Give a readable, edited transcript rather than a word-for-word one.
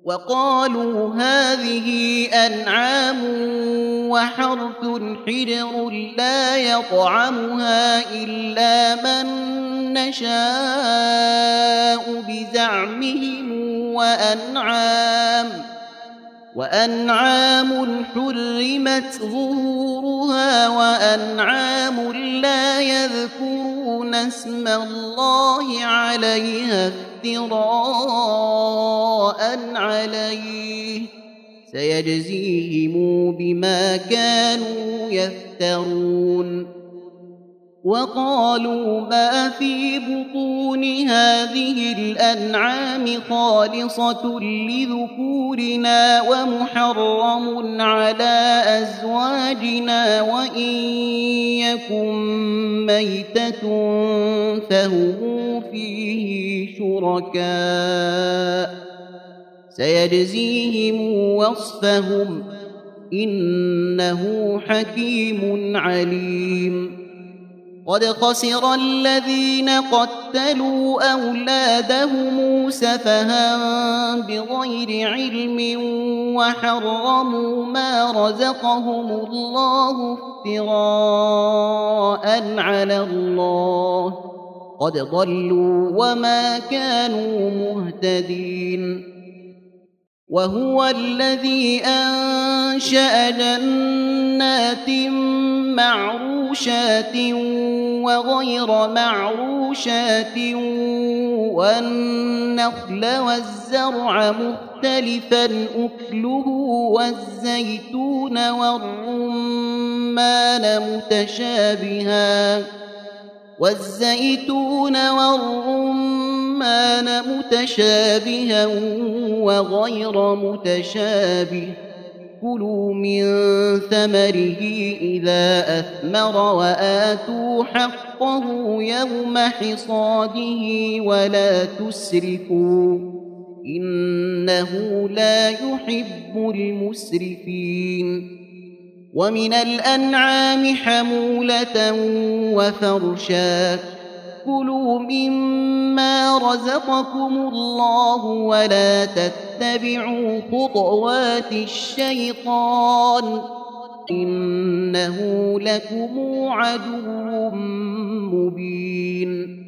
وقالوا هذه أنعام وحرث حجر لا يطعمها إلا من نشاء بزعمهم وأنعام حرمت ظهورها وأنعام لا يذكرون اسم الله عليها افتراء عليه سيجزيهم بما كانوا يفترون. وقالوا ما في بطون هذه الأنعام خالصة لذكورنا ومحرم على أزواجنا وإن يكن ميتة فهم فيه شركاء سيجزيهم وصفهم إنه حكيم عليم. قد خسر الذين قتلوا أولادهم سفها بغير علم وحرموا ما رزقهم الله افتراء على الله قد ضلوا وما كانوا مهتدين. وهو الذي أنشأ جنات معروشات وغير معروشات والنخل والزرع مختلفا أكله والزيتون والرمان متشابها وغير متشابه كلوا من ثمره إذا أثمر وآتوا حقه يوم حصاده ولا تسرفوا إنه لا يحب المسرفين. ومن الأنعام حمولة وفرشا كلوا مما رزقكم الله ولا تتبعوا خطوات الشيطان إنه لكم عدو مبين.